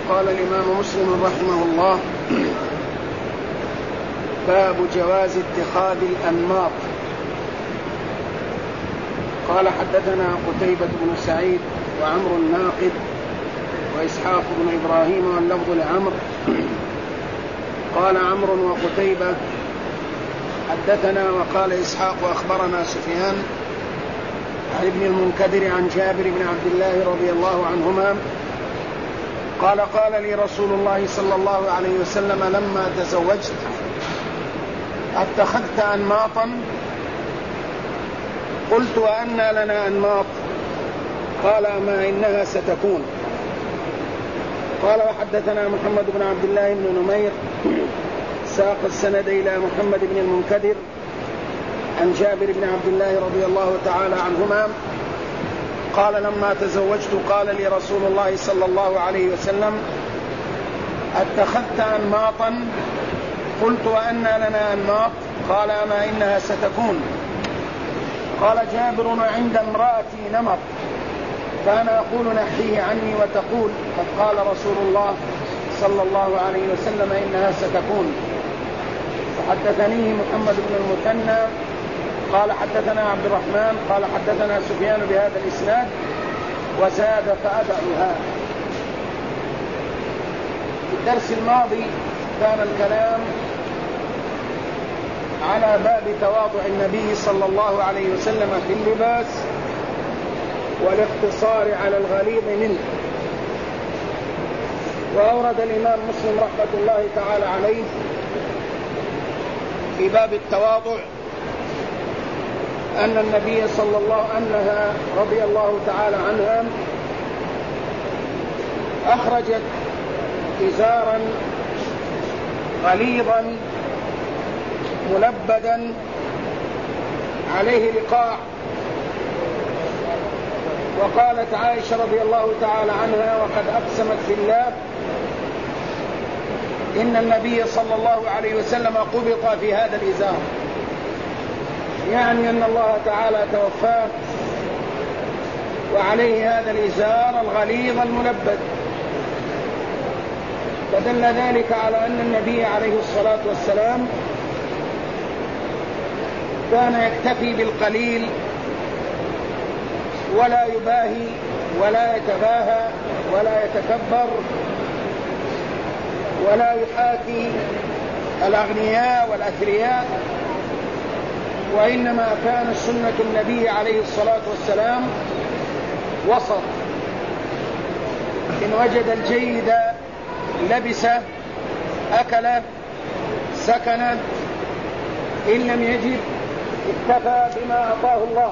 قال الإمام مسلم رحمه الله: باب جواز اتخاذ الأنماط. قال: حدثنا قتيبة بن سعيد وعمرو الناقد وإسحاق بن إبراهيم واللفظ لعمرو. قال عمرو وقتيبة: حدثنا. وقال إسحاق: وأخبرنا سفيان عن ابن المنكدر عن جابر بن عبد الله رضي الله عنهما قال: قال لي رسول الله صلى الله عليه وسلم لما تزوجت: اتخذت أنماطا؟ قلت: وأنى لنا أنماط؟ قال: ما إنها ستكون. قال: وحدثنا محمد بن عبد الله بن نمير ساق السند إلى محمد بن المنكدر عن جابر بن عبد الله رضي الله تعالى عنهما قال: لما تزوجت قال لي رسول الله صلى الله عليه وسلم: اتخذت أنماطا؟ قلت: وأنى لنا أنماط؟ قال: ما إنها ستكون. قال جابر: عند امرأتي نمط، فأنا أقول نحيه عني وتقول: قد قال رسول الله صلى الله عليه وسلم إنها ستكون. فحدثني محمد بن المثنى قال: حدثنا عبد الرحمن قال: حدثنا سفيان بهذا الإسناد وزاد فأدعها. في الدرس الماضي كان الكلام على باب تواضع النبي صلى الله عليه وسلم في اللباس والاقتصار على الغليظ منه. وأورد الإمام مسلم رحمة الله تعالى عليه في باب التواضع أن النبي أنها رضي الله تعالى عنها أخرجت إزارا غليظا ملبدا عليه لقاع. وقالت عائشة رضي الله تعالى عنها وقد أقسمت في الله إن النبي صلى الله عليه وسلم قبض في هذا الإزار، يعني أن الله تعالى توفاه وعليه هذا الإزار الغليظ الملبد. فدل ذلك على أن النبي عليه الصلاة والسلام كان يكتفي بالقليل ولا يباهي ولا يتباهى ولا يتكبر ولا يحاكي الأغنياء والأثرياء، وإنما كان سنة النبي عليه الصلاة والسلام وسط. إن وجد الجيد لبس أكل سكن، إن لم يجد اكتفى بما أعطاه الله.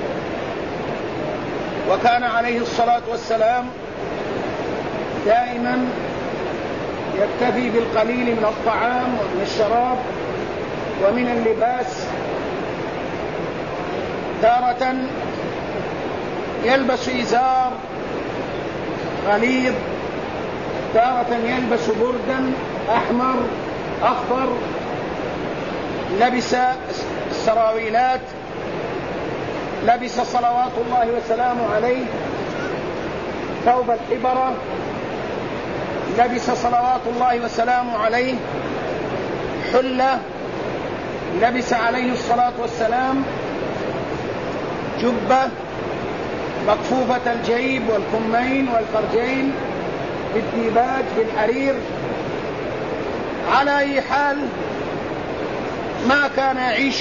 وكان عليه الصلاة والسلام دائما يكتفي بالقليل من الطعام ومن الشراب ومن اللباس. تارة يلبس إزار غليظ، تارة يلبس بردا أحمر أخضر، لبس السراويلات، لبس صلوات الله وسلامه عليه ثوب الحبرة، لبس صلوات الله وسلامه عليه حلة، لبس عليه الصلاة والسلام جبة مكفوفة الجيب والكمين والفرجين بالديباج بالحرير. على أي حال ما كان يعيش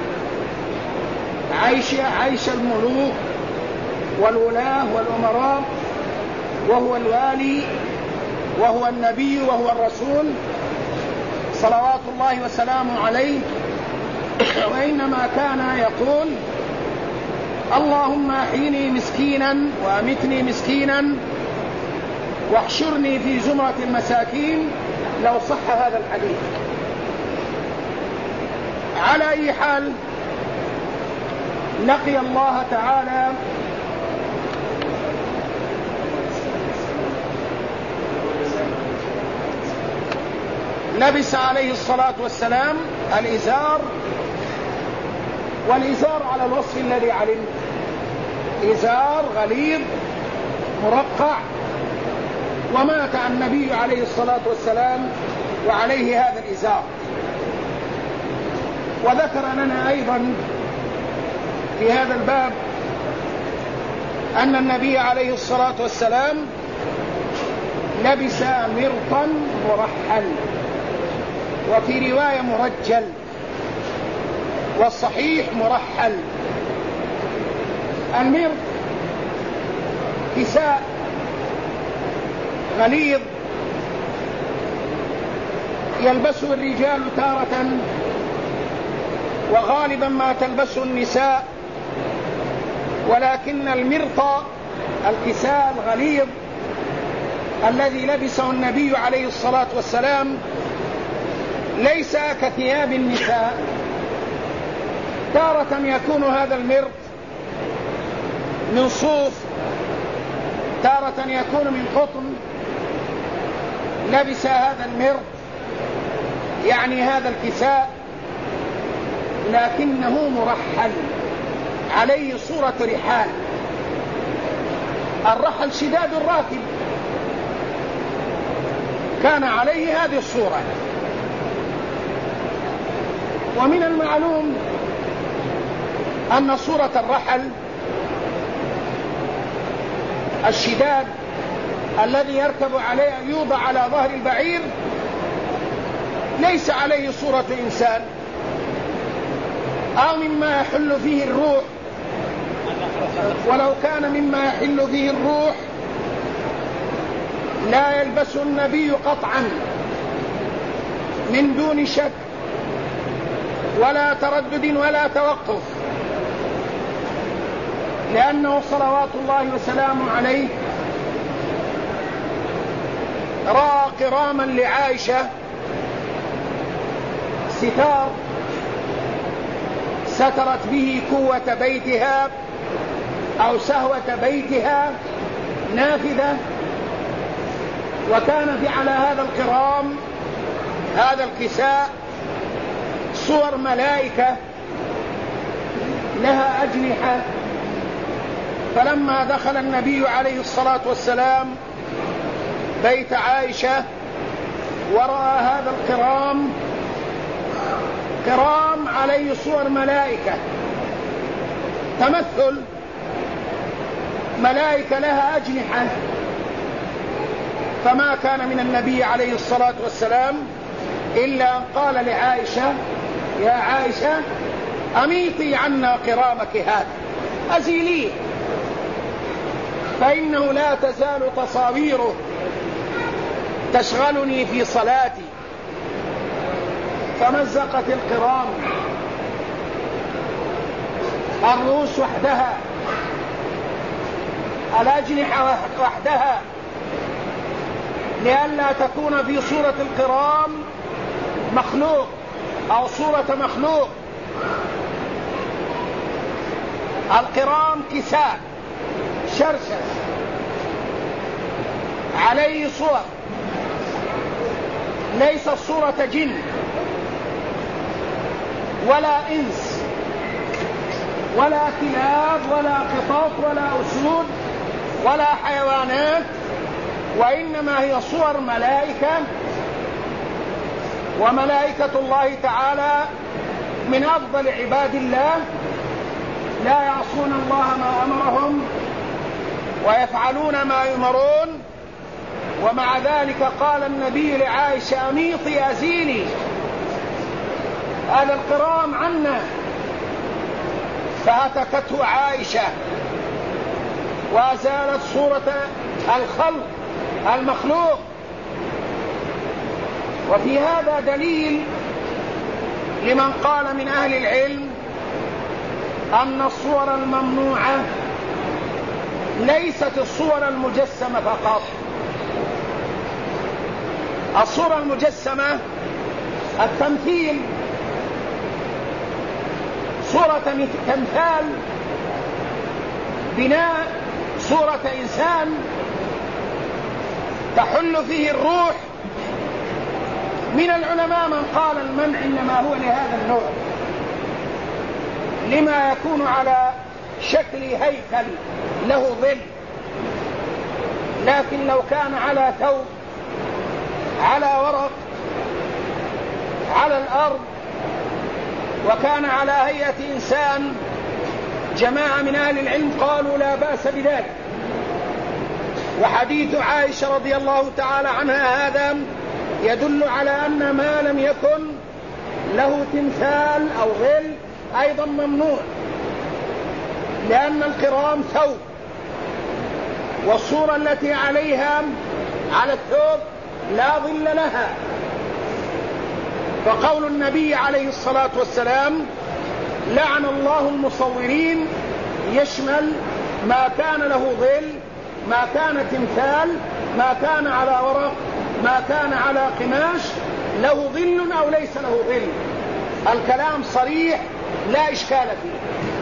عيش الملوك والولاة والأمراء وهو الوالي وهو النبي وهو الرسول صلوات الله وسلامه عليه، وإنما كان يقول: اللهم أحيني مسكينا وأمتني مسكينا واحشرني في زمرة المساكين، لو صح هذا الحديث. على أي حال لقي الله تعالى لبس عليه الصلاة والسلام الإزار، والإزار على الوصف الذي علمت، إزار غليظ مرقع ومات النبي عليه الصلاة والسلام وعليه هذا الإزار. وذكر لنا أيضا في هذا الباب أن النبي عليه الصلاة والسلام لبس مرطا مرحل، وفي رواية مرجل، والصحيح مرحل. المرط كساء غليظ يلبسه الرجال تارة، وغالبا ما تلبسه النساء، ولكن المرط الكساء الغليظ الذي لبسه النبي عليه الصلاة والسلام ليس كثياب النساء. تارة يكون هذا المرط من صوف، تارة يكون من قطن. لبس هذا المرط يعني هذا الكساء لكنه مرحل، عليه صورة رحال. الرحل شداد الراكب، كان عليه هذه الصورة. ومن المعلوم أن صورة الرحل الشداد الذي يركب عليه يوضع على ظهر البعير ليس عليه صورة إنسان، أو مما يحل فيه الروح. ولو كان مما يحل فيه الروح لا يلبس النبي قطعا من دون شك ولا تردد ولا توقف، لأنه صلوات الله وسلامه عليه رأى كراما لعائشة ستار سترت به قوة بيتها أو سهوة بيتها نافذة، وكان في على هذا الكرام هذا الكساء صور ملائكة لها أجنحة. فلما دخل النبي عليه الصلاة والسلام بيت عائشة ورأى هذا الكرام كرام عليه صور ملائكة، تمثل ملائكة لها أجنحة، فما كان من النبي عليه الصلاة والسلام إلا أن قال لعائشة: يا عائشة أميطي عنا كرامك هذا، أزيليه، فإنه لا تزال تصاويره تشغلني في صلاتي. فمزقت الكرام الرؤوس وحدها، الأجنحة وحدها، لئلا تكون في صورة الكرام مخلوق أو صورة مخلوق. الكرام كساء شرشف عليه صور، ليس صورة جن ولا إنس ولا كلاب ولا قطط ولا أسود ولا حيوانات، وإنما هي صور ملائكة. وملائكة الله تعالى من أفضل عباد الله، لا يعصون الله ما أمرهم ويفعلون ما يؤمرون. ومع ذلك قال النبي لعائشة: أميطي أزيلي هذا الكرام عنا. فهتكته عائشة وأزالت صورة الخلق المخلوق. وفي هذا دليل لمن قال من أهل العلم أن الصور الممنوعة ليست الصور المجسمة فقط. الصورة المجسمة التمثيل، صورة تمثال بناء صورة إنسان تحل فيه الروح. من العلماء من قال المنع إنما هو لهذا النوع، لما يكون على شكل هيكل له ظل، لكن لو كان على ثوب، على ورق، على الأرض، وكان على هيئة إنسان، جماعة من أهل العلم قالوا لا بأس بذلك. وحديث عائشة رضي الله تعالى عنها هذا يدل على أن ما لم يكن له تمثال أو ظل أيضا ممنوع، لأن القرام ثوب، والصورة التي عليها على الثوب لا ظل لها. فقول النبي عليه الصلاة والسلام لعن الله المصورين يشمل ما كان له ظل، ما كان تمثال، ما كان على ورق، ما كان على قماش، له ظل أو ليس له ظل. الكلام صريح لا إشكال فيه.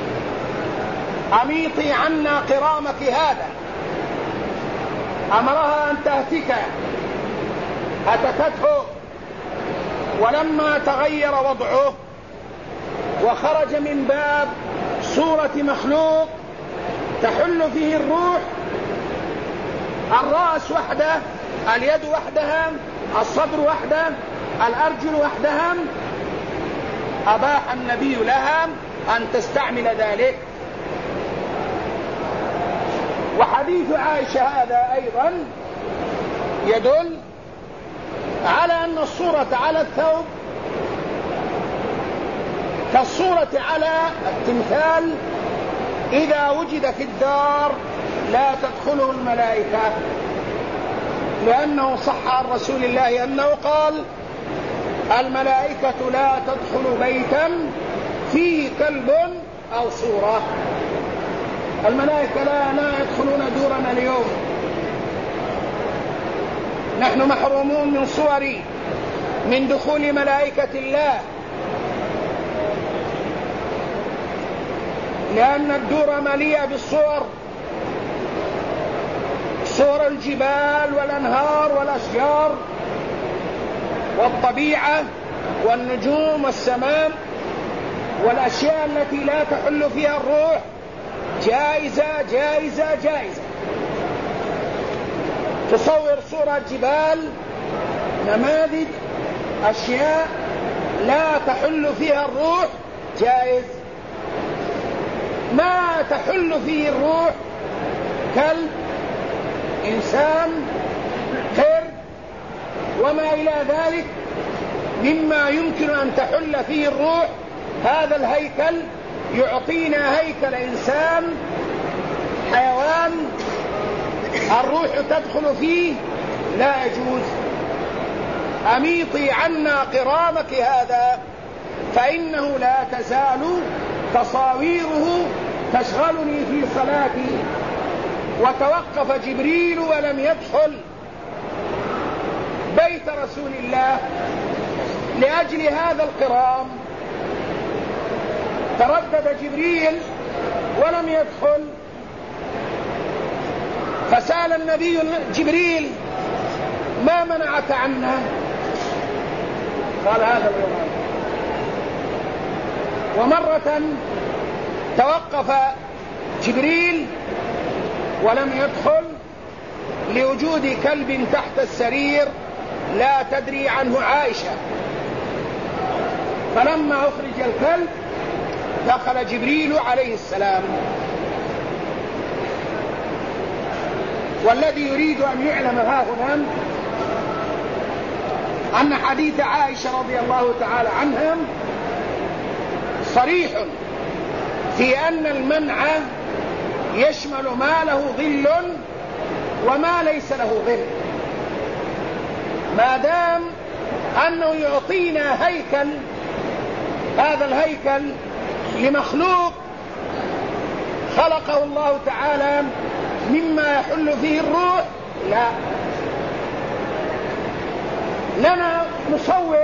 أميطي عنا قرامك هذا، أمرها أن تهتك، هتكته، ولما تغير وضعه وخرج من باب صورة مخلوق تحل فيه الروح، الرأس وحده، اليد وحدها، الصدر وحده، الأرجل وحدها، أباح النبي لها أن تستعمل ذلك. وحديث عائشة هذا أيضا يدل على أن الصورة على الثوب كالصورة على التمثال إذا وجد في الدار لا تدخله الملائكة، لأنه صح عن رسول الله أنه قال الملائكة لا تدخل بيتا فيه كلب أو صورة. الملائكة لا يدخلون دورنا اليوم، نحن محرومون من صور من دخول ملائكة الله، لأن الدور مليئة بالصور، صور الجبال والأنهار والأشجار والطبيعة والنجوم والسماء والأشياء التي لا تحل فيها الروح جائزة جائزة جائزة. تصور صورة جبال، نماذج، أشياء لا تحل فيها الروح جائز. ما تحل فيه الروح كلب، إنسان، قرد وما إلى ذلك مما يمكن أن تحل فيه الروح، هذا الهيكل يعطينا هيكل إنسان، حيوان، الروح تدخل فيه، لا يجوز. أميطي عنا قرامك هذا، فإنه لا تزال تصاويره تشغلني في صلاتي. وتوقف جبريل ولم يدخل بيت رسول الله لأجل هذا القرام، تردد جبريل ولم يدخل، فسأل النبي جبريل ما منعك عنا؟ قال هذا القرام. ومرة توقف جبريل ولم يدخل لوجود كلب تحت السرير لا تدري عنه عائشة، فلما أخرج الكلب دخل جبريل عليه السلام. والذي يريد أن يعلم ها هنا أن حديث عائشة رضي الله تعالى عنها صريح في أن المنع يشمل ما له ظل وما ليس له ظل، ما دام أنه يعطينا هيكل، هذا الهيكل لمخلوق خلقه الله تعالى مما يحل فيه الروح، لا، لنا مصور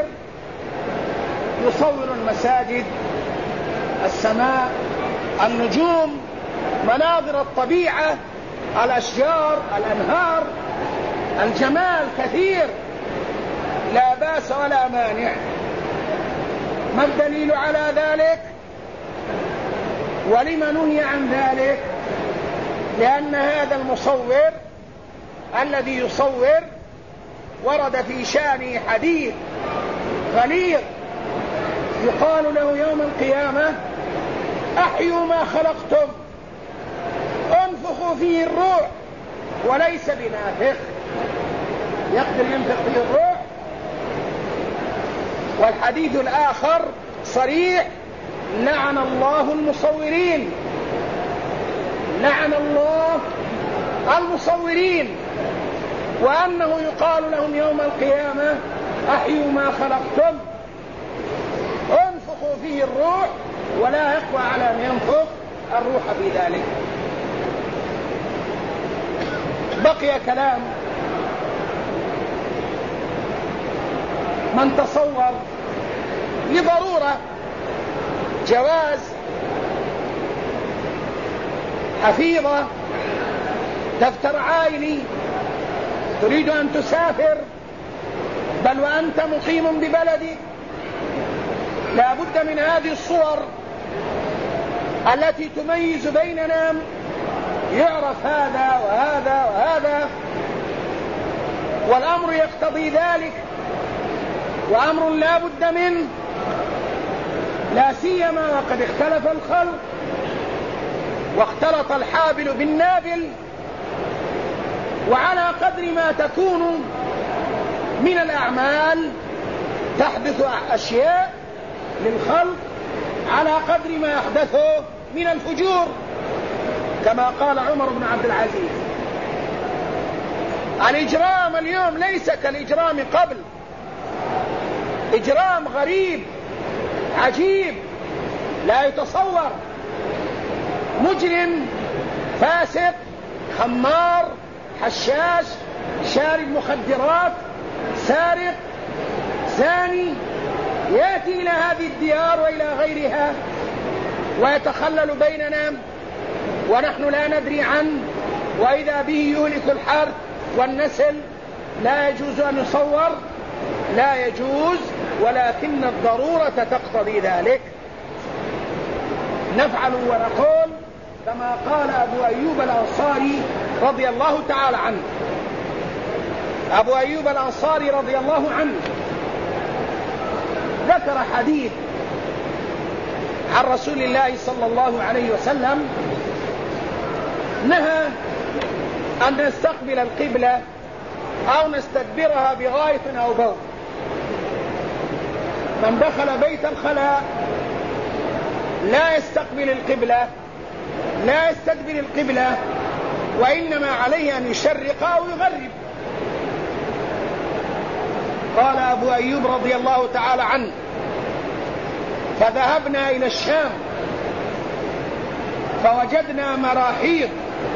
يصور المساجد، السماء، النجوم، مناظر الطبيعة، الأشجار، الأنهار، الجمال كثير، لا بأس ولا مانع. ما الدليل على ذلك؟ ولم نهي عن ذلك؟ لأن هذا المصور الذي يصور ورد في شأنه حديث غليظ يقال له يوم القيامة أحيوا ما خلقتم انفخوا فيه الروح وليس بنافخ، يقدر ينفخ فيه الروح. والحديث الآخر صريح: لعن الله المصورين، لعن الله المصورين، وأنه يقال لهم يوم القيامة أحيوا ما خلقتم انفخوا فيه الروح ولا يقوى على أن ينفخ الروح في ذلك. بقي كلام من تصور لضرورة جواز حفيظة دفتر عائلي، تريد أن تسافر بل وأنت مقيم ببلدك، لا بد من هذه الصور التي تميز بيننا، يعرف هذا وهذا وهذا، والأمر يقتضي ذلك، وأمر لا بد منه، لا سيما وقد اختلف الخلق واختلط الحابل بالنابل. وعلى قدر ما تكون من الأعمال تحدث أشياء للخلق على قدر ما يحدثه من الفجور، كما قال عمر بن عبد العزيز: الإجرام اليوم ليس كالإجرام قبل، إجرام غريب عجيب لا يتصور، مجرم فاسق خمار حشاش شارب مخدرات سارق زاني يأتي إلى هذه الديار وإلى غيرها ويتخلل بيننا ونحن لا ندري عنه، وإذا به يهلك الحرث والنسل. لا يجوز أن يصور، لا يجوز، ولكن الضرورة تقتضي ذلك. نفعل ونقول كما قال أبو أيوب الأنصاري رضي الله تعالى عنه. أبو أيوب الأنصاري رضي الله عنه ذكر حديث عن رسول الله صلى الله عليه وسلم نهى أن نستقبل القبلة أو نستدبرها بغائط أو بول. من دخل بيت الخلاء لا يستقبل القبلة، لا يستدبر القبلة، وإنما عليه أن يشرق أو يغرب. قال أبو أيوب رضي الله تعالى عنه: فذهبنا إلى الشام فوجدنا مراحيض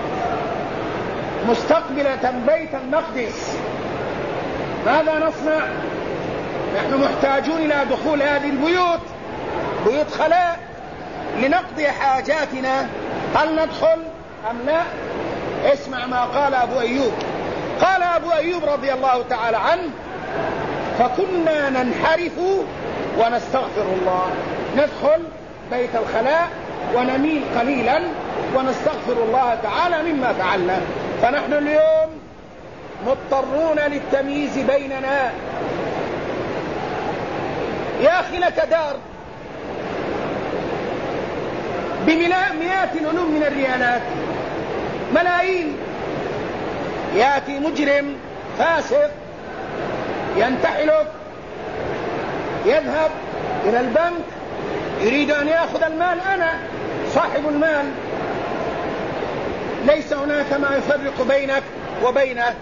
مستقبلة بيت المقدس، ماذا نصنع؟ نحن محتاجون إلى دخول هذه البيوت، بيوت خلاء، لنقضي حاجاتنا، هل ندخل أم لا؟ اسمع ما قال أبو أيوب. قال أبو أيوب رضي الله تعالى عنه: فكنا ننحرف ونستغفر الله، ندخل بيت الخلاء ونميل قليلا ونستغفر الله تعالى مما فعلنا. فنحن اليوم مضطرون للتمييز بيننا. يا أخي لك دار بمئات الألوف من الريالات، ملايين، يأتي مجرم فاسق ينتحلك، يذهب إلى البنك يريد أن يأخذ المال، أنا صاحب المال، ليس هناك ما يفرق بينك وبينه.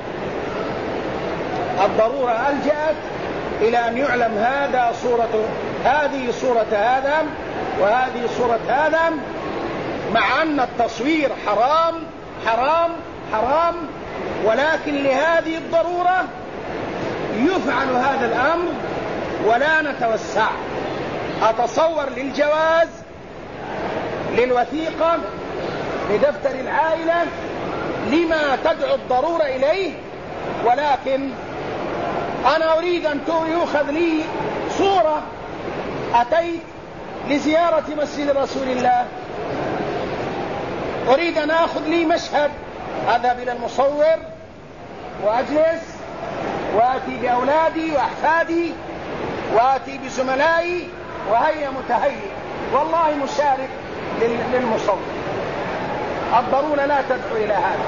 الضرورة ألجأت إلى أن يعلم هذا صورته، هذه صورة هذا وهذه صورة هذا، مع أن التصوير حرام حرام حرام، ولكن لهذه الضرورة يفعل هذا الأمر ولا نتوسع. أتصور للجواز، للوثيقة، لدفتر العائلة، لما تدعو الضرورة إليه، ولكن أنا أريد أن يؤخذ لي صورة، أتيت لزيارة مسجد رسول الله، أريد أن أخذ لي مشهد، أذهب إلى المصور وأجلس وآتي بأولادي وأحفادي وآتي بزملائي وهيا متهيئ والله مشارك للمصور. الضرورة لا تدعو إلى هذا،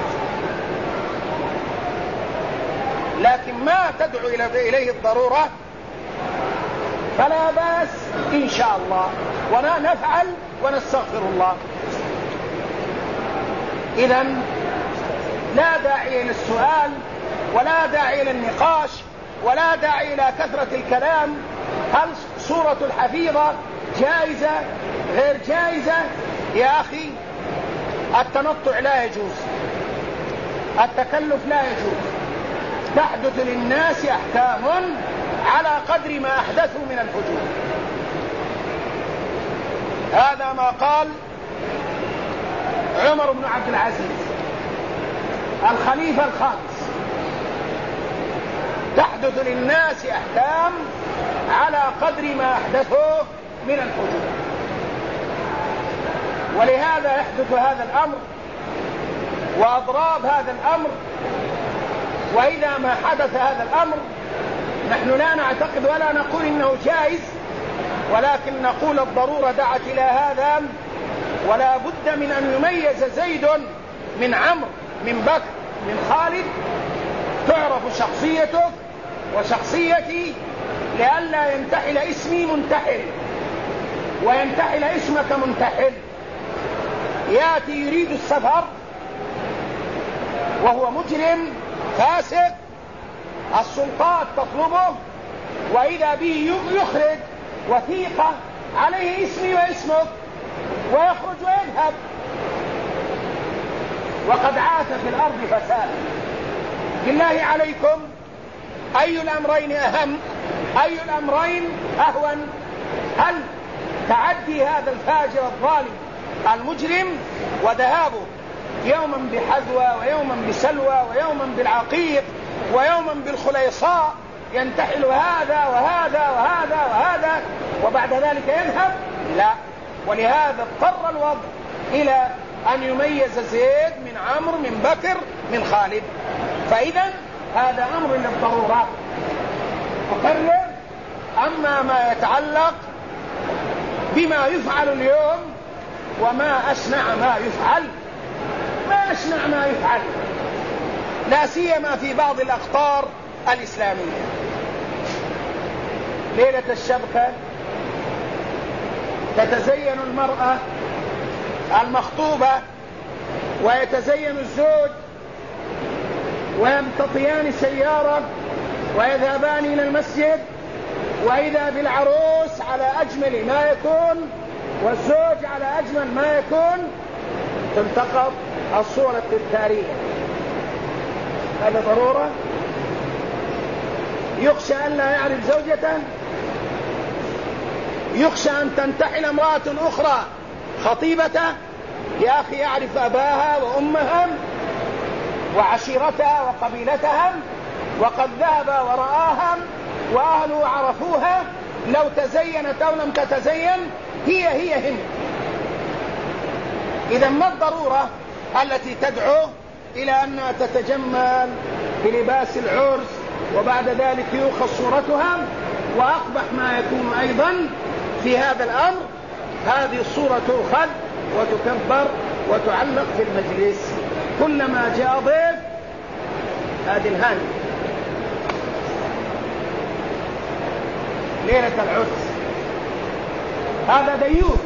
لكن ما تدعو إليه الضرورة فلا بأس إن شاء الله، ونفعل ونستغفر الله. إذن لا داعي للسؤال ولا داعي للنقاش ولا داعي إلى كثرة الكلام. هل صورة الحفيظة جائزة غير جائزة؟ يا أخي التنطع لا يجوز، التكلف لا يجوز، تحدث للناس أحكام على قدر ما أحدثوا من الفجور. هذا ما قال عمر بن عبد العزيز الخليفة الخامس: تحدث للناس أحكام على قدر ما أحدثوا من الفجور. ولهذا يحدث هذا الأمر وأضراب هذا الأمر. وإذا ما حدث هذا الأمر نحن لا نعتقد ولا نقول إنه جائز، ولكن نقول الضرورة دعت إلى هذا، ولا بد من أن يميز زيد من عمرو من بكر من خالد، تعرف شخصيته وشخصيتي، لئلا ينتحل اسمي منتحل وينتحل اسمك منتحل. يأتي يريد السفر وهو مجرم فاسق، السلطات تطلبه، وإذا به يخرج وثيقة عليه اسمي واسمك ويخرج ويذهب، وقد عاث في الأرض فسادا. بالله عليكم أي الأمرين أهم؟ أي الأمرين أهون؟ هل تعدي هذا الفاجر الظالم المجرم وذهابه يوما بحذوة ويوما بسلوى ويوما بالعقيق ويوما بالخليصاء ينتحل هذا وهذا وهذا وهذا وبعد ذلك يذهب؟ لا. ولهذا اضطر الوضع إلى أن يميز زيد من عمرو من بكر من خالد. فإذا هذا أمر للضرورة. أكرر: أما ما يتعلق بما يفعل اليوم وما أشنع ما يفعل، ما أشنع ما يفعل، لا سيما في بعض الأقطار الإسلامية. ليلة الشبكة تتزين المرأة المخطوبة ويتزين الزوج ويمتطيان سيارة ويذهبان إلى المسجد، وإذا بالعروس على أجمل ما يكون والزوج على أجمل ما يكون، تلتقط الصورة التذكارية. هذا ضرورة. يخشى أن لا يعرف زوجته، يخشى أن تنتحل امرأة أخرى خطيبته. يا أخي يعرف أباها وأمها وعشيرتها وقبيلتها، وقد ذهب ورآها وأهله عرفوها، لو تزينت أو لم تتزين هي هم. إذا ما الضرورة التي تدعو إلى أنها تتجمل بلباس العرس وبعد ذلك يؤخذ صورتها؟ وأقبح ما يكون أيضا في هذا الأمر هذه الصورة تؤخذ وتكبر وتعلق في المجلس كلما جاء ضيف. هذه الهاني ليلة العرس، هذا ديوث.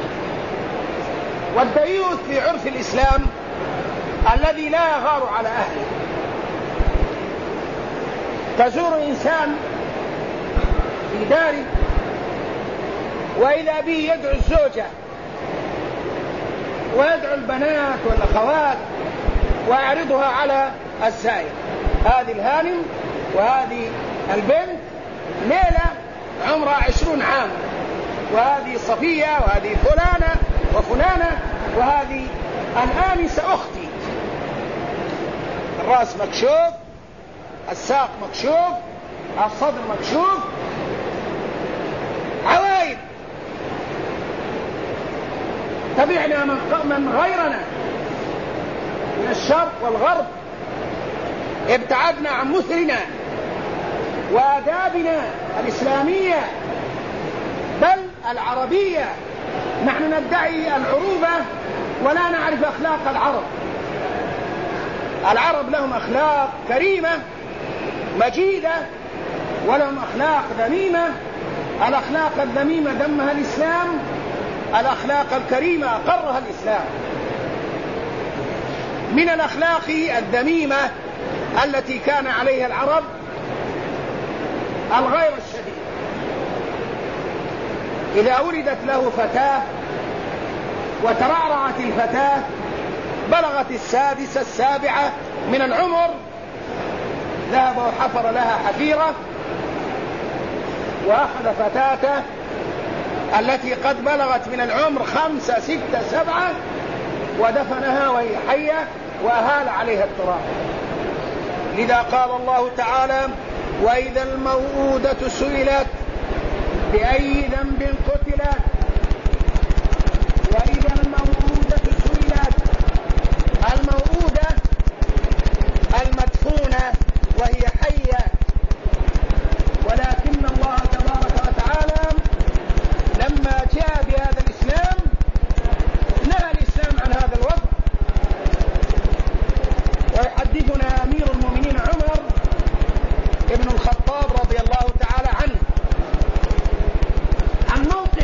والديوث في عرف الإسلام الذي لا يغار على أهله. تزور إنسان في داره وإذا به يدعو الزوجة ويدعو البنات والأخوات ويعرضها على الزائر. هذه الهانم وهذه البنت ليلة عمرها 20 عام، وهذه صفية وهذه فلانة وفلانة وهذه الآنسة أختي. الرأس مكشوف، الساق مكشوف، الصدر مكشوف، عوايد تبعنا من غيرنا من الشرق والغرب ابتعدنا عن مثلنا وآدابنا الإسلامية بل العربية. نحن ندعي العروبة ولا نعرف أخلاق العرب. العرب لهم أخلاق كريمة مجيدة ولهم أخلاق ذميمة. الأخلاق الذميمة ذمها الإسلام، الأخلاق الكريمة أقرها الإسلام. من الأخلاق الذميمة التي كان عليها العرب الغير الشديد. إذا ولدت له فتاة وترعرعت الفتاة بلغت 6 7 من العمر ذهب وحفر لها حفيرة وأخذ فتاته التي قد بلغت من العمر 5 6 7 ودفنها وهي حية وأهال عليها التراب. لذا قال الله تعالى: وإذا الموءودة سئلت بأي ذنب قتلت. وإذا الموءودة سئلت، الموءودة المدفونة وهي حية، ولكن الله تبارك وتعالى لما جاء بهذا الإسلام نهى الإسلام عن هذا الوضع. ويحدثنا أمير المؤمنين عمر ابن الخطاب رضي الله تعالى عنه عن موقف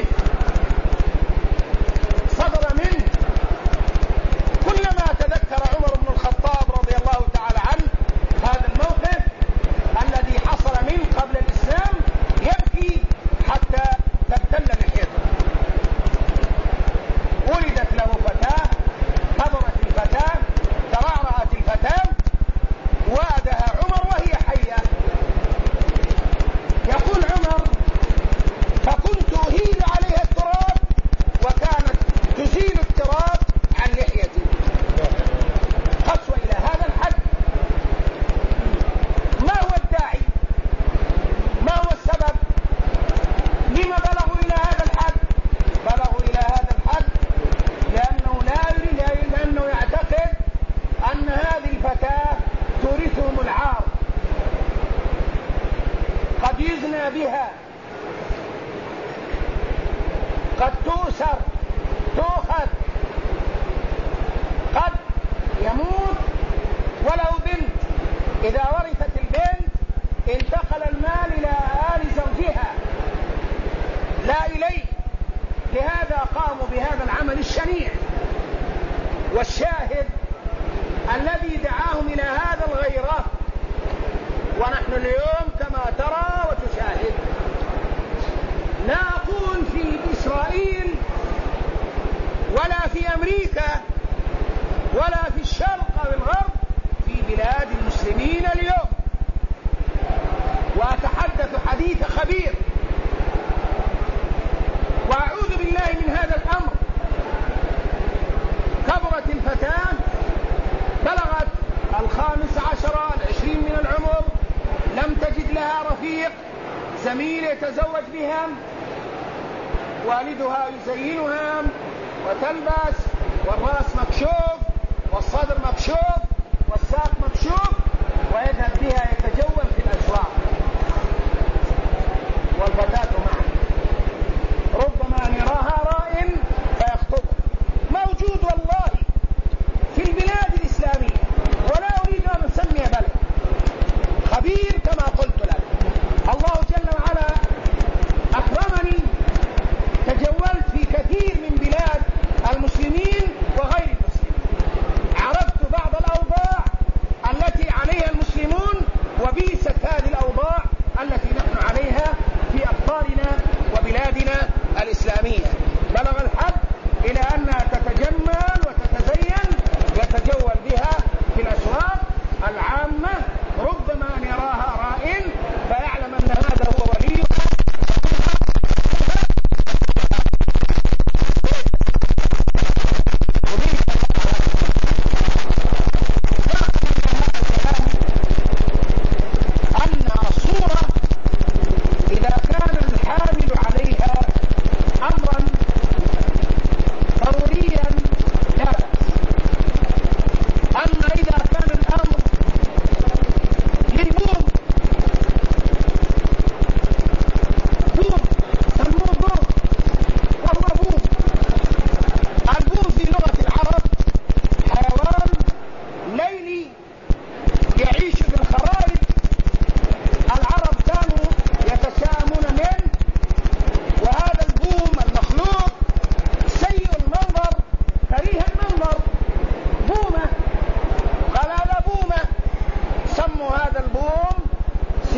صدر منه. كلما تذكر عمر بن الخطاب رضي الله تعالى عنه هذا الموقف الذي حصل منه قبل الإسلام يبكي حتى تبتل لحيته. ولدت له فتاة، كبرت الفتاة، ترعرعت الفتاة، وادها عمر وهي حية. يقول عمر: فكنت أهيل عليها التراب وكانت تزيل التراب عن لحيتي. قسوة إلى هذا الحد. ما هو الداعي؟ ما هو السبب؟ لما بلغوا إلى هذا الحد؟ بلغوا إلى هذا الحد لأنه لأنه يعتقد أن هذه الفتاة تورثهم العار، قد يزنى بها، قد تؤسر، تؤخذ، قد يموت ولو بنت. إذا ورثت البنت انتقل المال إلى آل زوجها لا إليه. لهذا قاموا بهذا العمل الشنيع. والشاهد الذي دعاهم إلى هذا الغيرة، ونحن اليوم كما ترى وتشاهد لا أقول في إسرائيل ولا في أمريكا ولا في الشرق أو الغرب، في بلاد المسلمين اليوم. وأتحدث حديث خبير وأعوذ بالله من هذا الأمر. كبرت الفتاة، بلغت 15 20 من العمر، لم تجد لها رفيق زميل يتزوج بها، والدها يزينها وتلبس، والرأس مكشوف والصدر مكشوف والساق مكشوف، ويذهب بها يتجول في الأسواق والفتاة معه. ربما نراها راء فيخطبها. موجود والله في البلاد الإسلامية، ولا أريد أن أسمي بلد. خبير كما قلت لك. الله جل وعلا أكرمني، تجولت في كثير من بلاد المسلمين وغير المسلمين، عرفت بعض الأوضاع التي عليها المسلمون وبها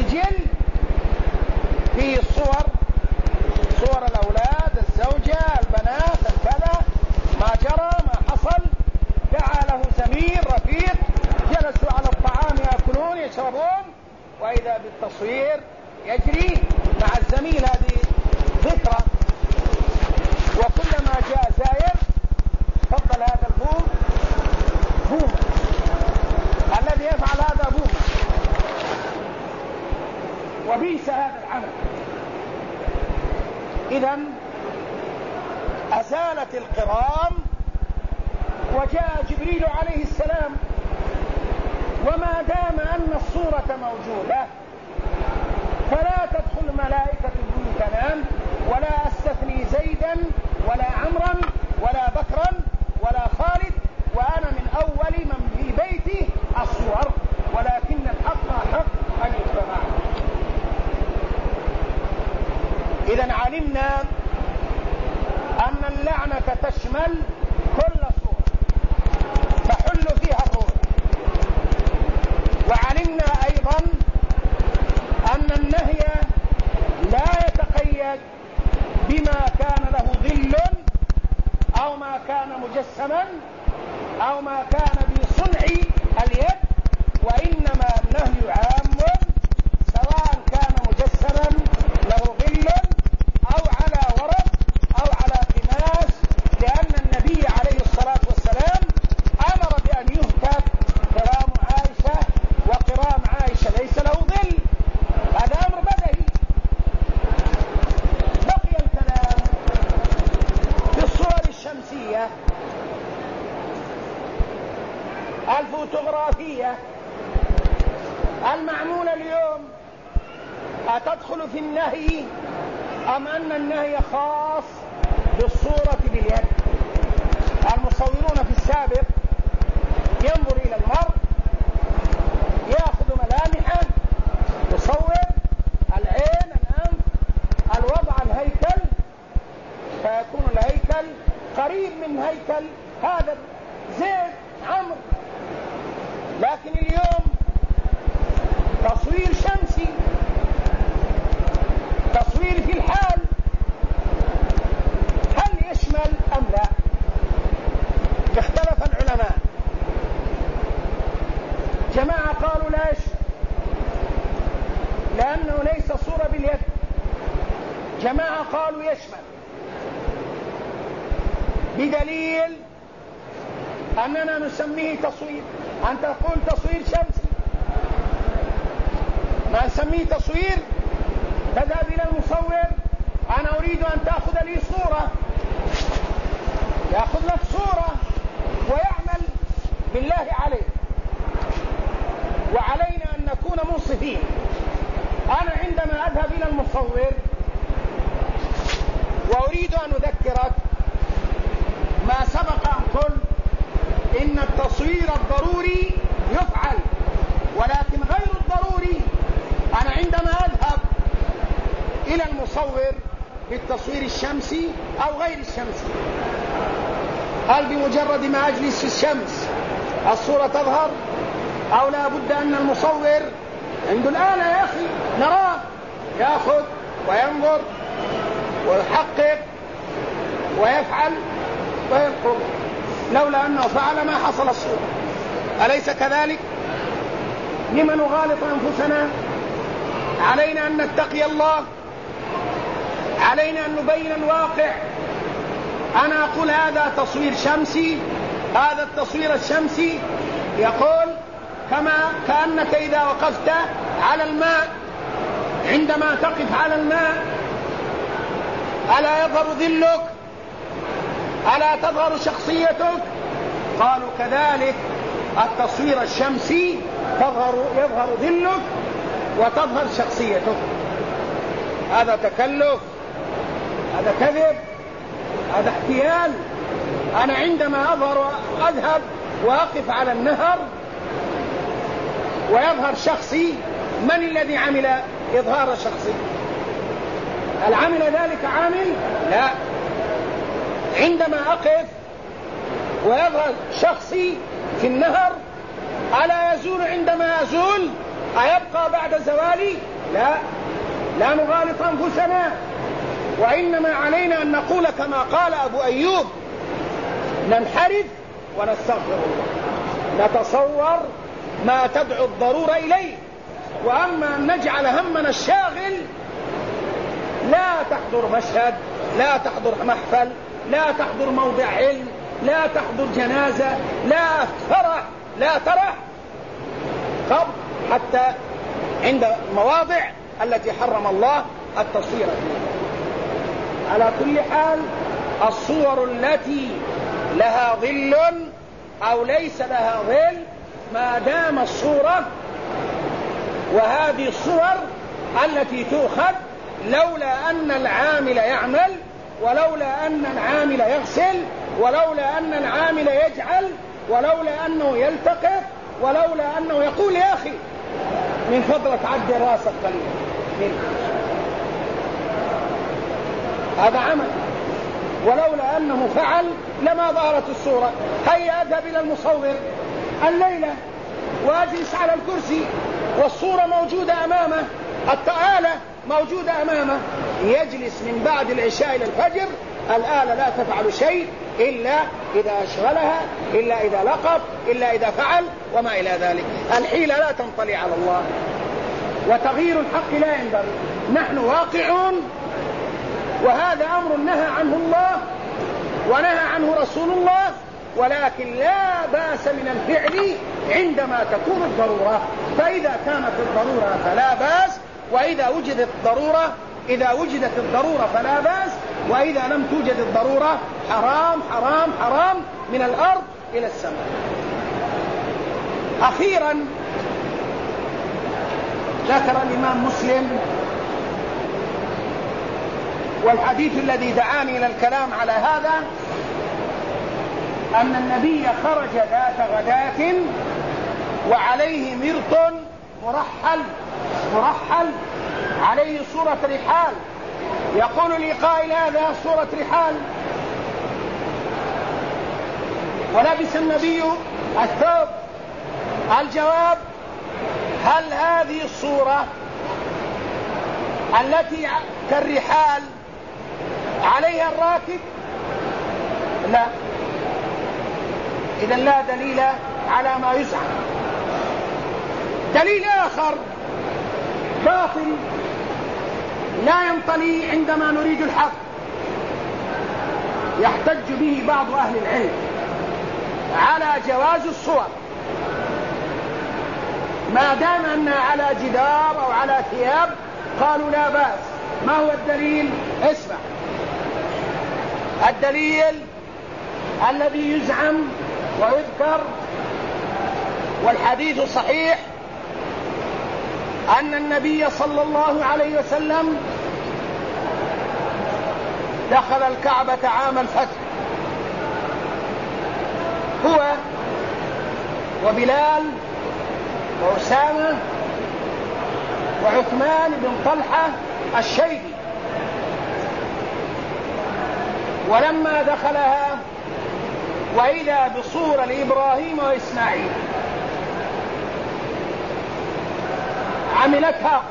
سجل فيه صور الأولاد، الزوجة، البنات، الكذا، ما جرى، ما حصل. دعا له زميل رفيق، جلسوا على الطعام يأكلون يشربون، وإذا بالتصوير يجري مع الزميل. هذه ذكرى. وكلما جاء زائر فضل هذا البوم بوما، الذي يفعل هذا بوما، وبئس هذا العمل. إذن أزالت القرام، وجاء جبريل عليه السلام، وما دام أن الصورة موجودة فلا تدخل ملائكة بيوتنا، ولا أستثني زيدا ولا عمرا ولا بكرا ولا خالد، وأنا من أول من في بيتي الصور، ولكن الحق حق أن يتبع. إذن علمنا أن اللعنة تشمل كل صورة تحل فيها الروح. وعلمنا أيضا أن النهي لا يتقيد بما كان له ظل أو ما كان مجسما أو ما كان بصنع اليد، وإنما النهي عام سواء كان مجسما له ظل أو على ورق أو على قماش، لأن النبي عليه الصلاة والسلام أمر بأن يهتك قرام عائشة، وقرام عائشة ليس له ظل، هذا أمر بدهي. بقي الكلام في الصور الشمسية الفوتوغرافية المعمولة اليوم، أتدخل في النهي أم أن النهي خاص بالصورة باليد؟ المصورون في السابق ينظر إلى المرء، يأخذ ملامحه، يصور العين، الأنف، الوضع، الهيكل، فيكون الهيكل قريب من هيكل هذا زيد عمرو. لكن اليوم تصوير شمسي، تصوير في الحال، هل يشمل أم لا؟ اختلف العلماء. جماعة قالوا لا يشمل لأنه ليس صورة باليد، جماعة قالوا يشمل، بدليل أننا نسميه تصوير. أنت تقول تصوير شمسي، ما نسميه تصوير. تذهب إلى المصور، أنا أريد أن تأخذ لي صورة، يأخذ لك صورة ويعمل بالله عليه. وعلينا أن نكون منصفين. أنا عندما أذهب إلى المصور وأريد أن أذكرك ما سبق أن قلت إن التصوير الضروري يفعل، ولكن غير الضروري. أنا عندما أذهب إلى المصور بالتصوير الشمسي أو غير الشمسي، هل بمجرد ما أجلس في الشمس الصورة تظهر، أو لا بد أن المصور عنده الآلة يا أخي نراه يأخذ وينظر ويحقق ويفعل وينقر؟ لولا أنه فعل ما حصل الصورة. أليس كذلك؟ لما نغالط أنفسنا؟ علينا أن نتقي الله، علينا أن نبين الواقع. أنا أقول هذا تصوير شمسي، هذا التصوير الشمسي يقول كأنك إذا وقفت على الماء، عندما تقف على الماء ألا يظهر ظلك؟ ألا تظهر شخصيتك؟ قالوا كذلك التصوير الشمسي يظهر ظلك وتظهر شخصيتك. هذا تكلف، هذا كذب، هذا احتيال. أنا عندما أذهب وأقف على النهر ويظهر شخصي، من الذي عمل إظهار شخصي؟ هل عمل ذلك عامل؟ لا. عندما أقف ويظهر شخصي في النهر، ألا يزول عندما أزول؟ أيبقى بعد زوالي؟ لا نغالط أنفسنا، وإنما علينا أن نقول كما قال أبو أيوب: ننحرف ونستغفر الله، نتصور ما تدعو الضرورة إليه. وأما أن نجعل همنا الشاغل، لا تحضر مشهد، لا تحضر محفل، لا تحضر موضع علم، لا تحضر جنازة، لا فرح، لا ترح قبل حتى عند مواضع التي حرم الله التصوير فيها. على كل حال، الصور التي لها ظل أو ليس لها ظل، ما دام الصورة، وهذه الصور التي تؤخذ لولا أن العامل يعمل، ولولا أن العامل يغسل، ولولا أن العامل يجعل، ولولا أنه يلتقط، ولولا أنه يقول: يا أخي من فضلك عد راسك قليلا، هذا عمل. ولولا أنه فعل لما ظهرت الصورة. هيا أذهب إلى المصور الليلة واجلس على الكرسي والصورة موجودة أمامه، الآلة موجودة أمامه، يجلس من بعد العشاء إلى الفجر، الآلة لا تفعل شيء إلا إذا أشغلها، إلا إذا لقط، إلا إذا فعل، وما إلى ذلك. الحيلة لا تنطلي على الله، وتغيير الحق لا ينبغي. نحن واقعون، وهذا أمر نهى عنه الله ونهى عنه رسول الله، ولكن لا بأس من الفعل عندما تكون الضرورة. فإذا كانت الضرورة فلا بأس، وإذا وجدت الضرورة فلا بأس، وإذا لم توجد الضرورة حرام حرام حرام من الأرض إلى السماء. أخيرا ذكر الإمام مسلم، والحديث الذي دعاني إلى الكلام على هذا، أن النبي خرج ذات غداة وعليه مرط مرحل عليه صورة رحال. يقول لقائل: هذا صورة رحال، ولبس النبي الثوب. الجواب: هل هذه الصورة التي كالرحال عليها الراكب؟ لا. إذن لا دليل على ما يزعم. دليل آخر باطل لا ينطلي عندما نريد الحق، يحتج به بعض أهل العلم على جواز الصور ما دام أنها على جدار أو على ثياب، قالوا لا بأس. ما هو الدليل؟ اسمع. الدليل الذي يزعم ويذكر والحديث صحيح أن النبي صلى الله عليه وسلم دخل الكعبة عام الفتح، هو وبلال وأسامة وعثمان بن طلحة الشيبي. ولما دخلها وإذا بصورة لإبراهيم وإسماعيل عملتها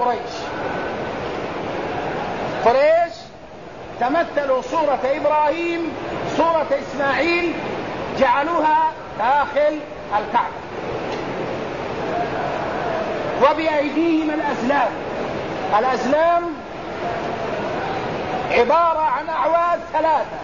قريش تمثلوا صورة إبراهيم صورة إسماعيل، جعلوها داخل الكعبة، وبأيديهم الأزلام عبارة عن أعواد ثلاثة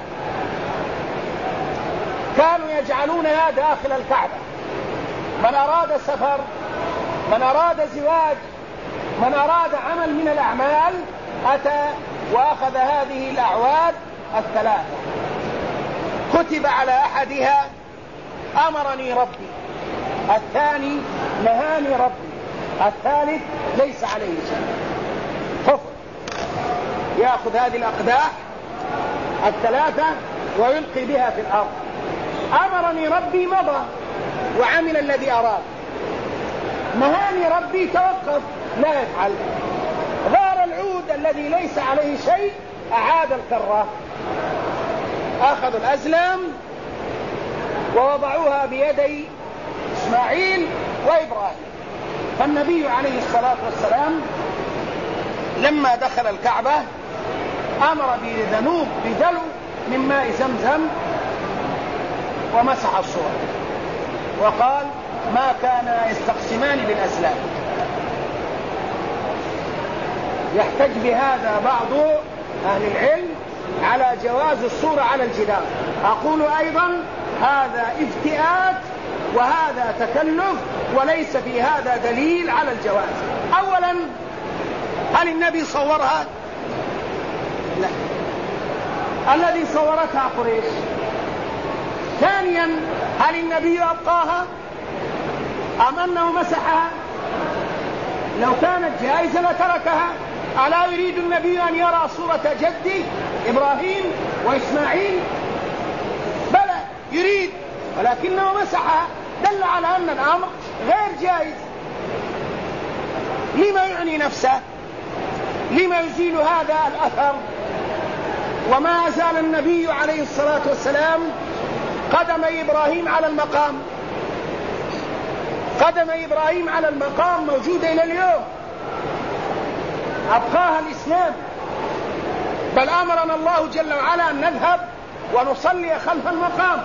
كانوا يجعلونها داخل الكعبة. من أراد سفر، من أراد زواج، من أراد عمل من الأعمال أتى وأخذ هذه الأعواد الثلاثة، كتب على أحدها أمرني ربي، الثاني نهاني ربي، الثالث ليس عليه شيء. كفر. يأخذ هذه الأقداح الثلاثة ويلقي بها في الأرض. أمرني ربي مضى وعمل الذي أراد، نهاني ربي توقف لا يفعل. غار العود الذي ليس عليه شيء أعاد الكرة. أخذوا الأزلام ووضعوها بيدي إسماعيل وإبراهيم. فالنبي عليه الصلاة والسلام لما دخل الكعبة أمر بذنوب بدلو من ماء زمزم ومسح الصور، وقال ما كان يستقسمان بالأسلام. يحتج بهذا بعض أهل العلم على جواز الصورة على الجدار. أقول أيضا هذا افتئات وهذا تكلف، وليس في هذا دليل على الجواز. أولا، هل النبي صورها؟ لا، الذي صورتها قريش. ثانيا، هل النبي أبقاها أم أنه مسحها؟ لو كانت جائزة لتركها. ألا يريد النبي أن يرى صورة جدي إبراهيم وإسماعيل؟ بلى يريد، ولكنه مسحها، دل على أن الأمر غير جائز. لما يعني نفسه؟ لما يزيل هذا الأثر؟ وما زال النبي عليه الصلاة والسلام قدم إبراهيم على المقام، قدم إبراهيم على المقام موجودة إلى اليوم، أبقاها الإسلام. بل أمرنا الله جل وعلا أن نذهب ونصلي خلف المقام.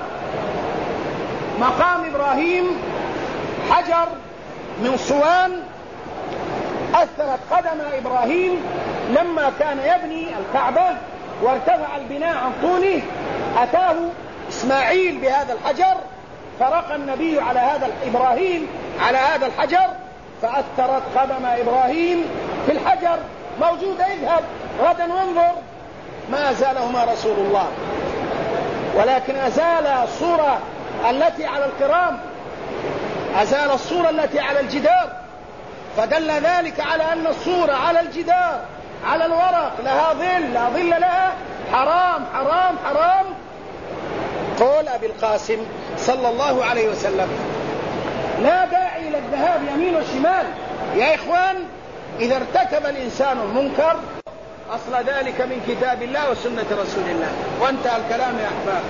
مقام إبراهيم حجر من صوان أثرت قدم إبراهيم لما كان يبني الكعبة وارتفع البناء عن طوله، أتاه إسماعيل بهذا الحجر، فرق النبي على هذا إبراهيم على هذا الحجر، فأثرت قدم إبراهيم في الحجر موجودة. اذهب غدا وانظر. ما أزالهما رسول الله، ولكن أزال الصورة التي على القرام، أزال الصورة التي على الجدار، فدل ذلك على أن الصورة على الجدار على الورق لها ظل لا ظل لها، حرام حرام حرام. قول أبي القاسم صلى الله عليه وسلم. لا داعي إلى الذهاب يمين وشمال يا إخوان. إذا ارتكب الإنسان المنكر أصل ذلك من كتاب الله وسنة رسول الله، وانتهى الكلام يا أحباب.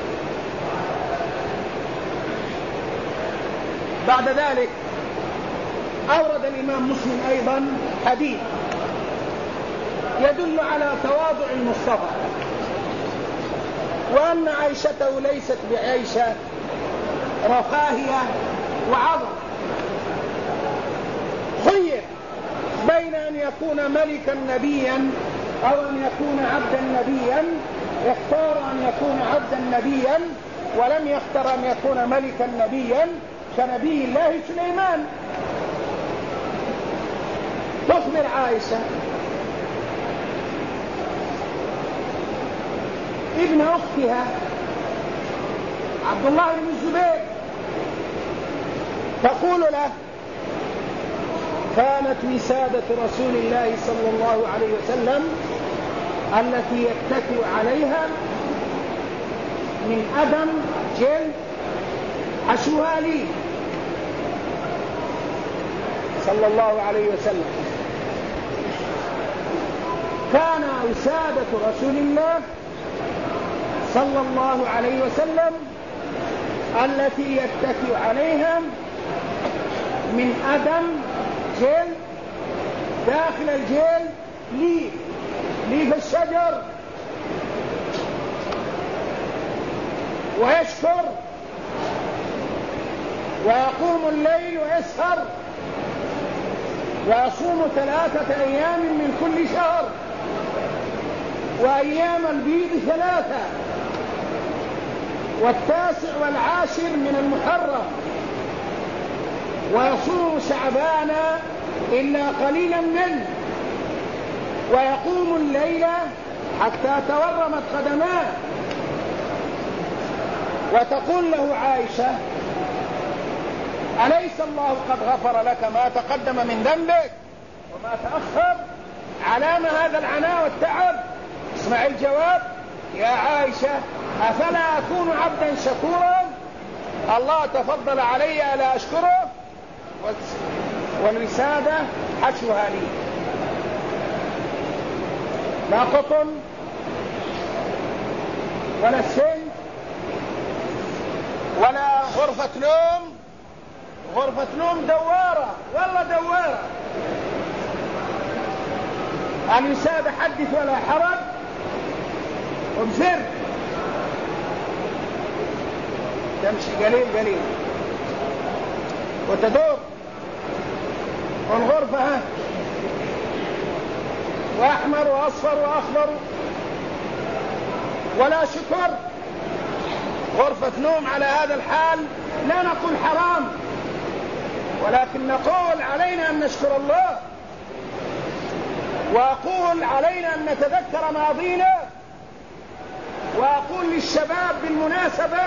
بعد ذلك أورد الإمام مسلم أيضا حديث يدل على تواضع المصطفى، وأن عيشته ليست بعيشة رفاهية وعظم. خير بين أن يكون ملكا نبيا أو أن يكون عبدا نبيا، اختار أن يكون عبدا نبيا ولم يختار أن يكون ملكا نبيا كنبي الله سليمان. تخبر عائشة ابن أختها عبد الله بن الزبير، تقول له: كانت وسادة رسول الله صلى الله عليه وسلم التي يتكئ عليها من أدم جلد حشوها لي صلى الله عليه وسلم. كان وسادة رسول الله صلى الله عليه وسلم التي يتكئ عليها من أدم جلد، داخل الجلد لي في الشجر، ويشكر ويقوم الليل ويسهر ويصوم 3 أيام من كل شهر، وأيام البيض 3، والتاسع والعاشر من المحرم، ويصوم شعبان إلا قليلا منه، ويقوم الليل حتى تورمت قدماه. وتقول له عائشة: أليس الله قد غفر لك ما تقدم من ذنبك وما تأخر؟ علام هذا العناء والتعب؟ اسمع الجواب يا عائشة: أفلا أكون عبدا شكورا؟ الله تفضل علي ألا أشكره؟ والوسادة حشوها لي، لا قطن ولا السن ولا غرفة نوم. غرفة نوم دوارة، والله دوارة. الوسادة حدث ولا حرج وبزر تمشي قليل قليل وتدور، والغرفة ها وأحمر وأصفر وأخضر ولا شكر، غرفة نوم على هذا الحال لا نقول حرام، ولكن نقول علينا أن نشكر الله، وأقول علينا أن نتذكر ماضينا، وأقول للشباب بالمناسبة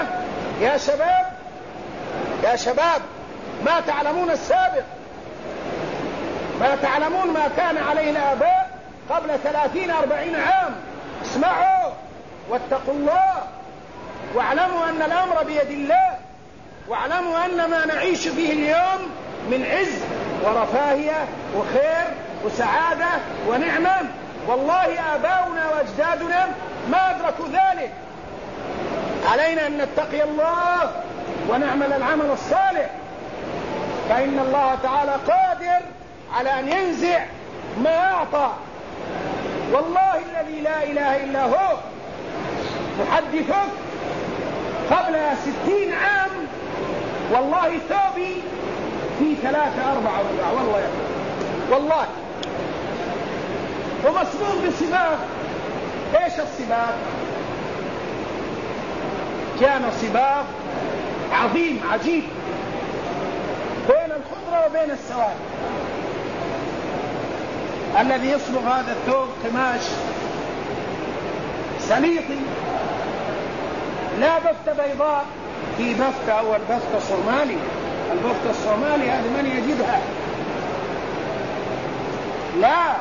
يا شباب ما تعلمون السابق، ما تعلمون ما كان عليه الآباء قبل 30-40 عام. اسمعوا واتقوا الله، واعلموا أن الأمر بيد الله، واعلموا أن ما نعيش فيه اليوم من عز ورفاهية وخير وسعادة ونعمة، والله آباؤنا وأجدادنا ما أدركوا ذلك. علينا أن نتقي الله ونعمل العمل الصالح، فإن الله تعالى قادر على أن ينزع ما أعطى، والله الذي لا إله إلا هو. محدثك قبل 60 عام والله ثوبي في 3-4 ربع، والله يا والله، ومصبوغ بصباغ. ايش الصباغ؟ كان صباغ عظيم عجيب بين الخضرة وبين السواد. الذي يصبغ هذا الثوب قماش سليطي، لا بفتة بيضاء، في بفتة أول بفتة صومالي. البفتة الصومالي هذه من يجدها؟ لا،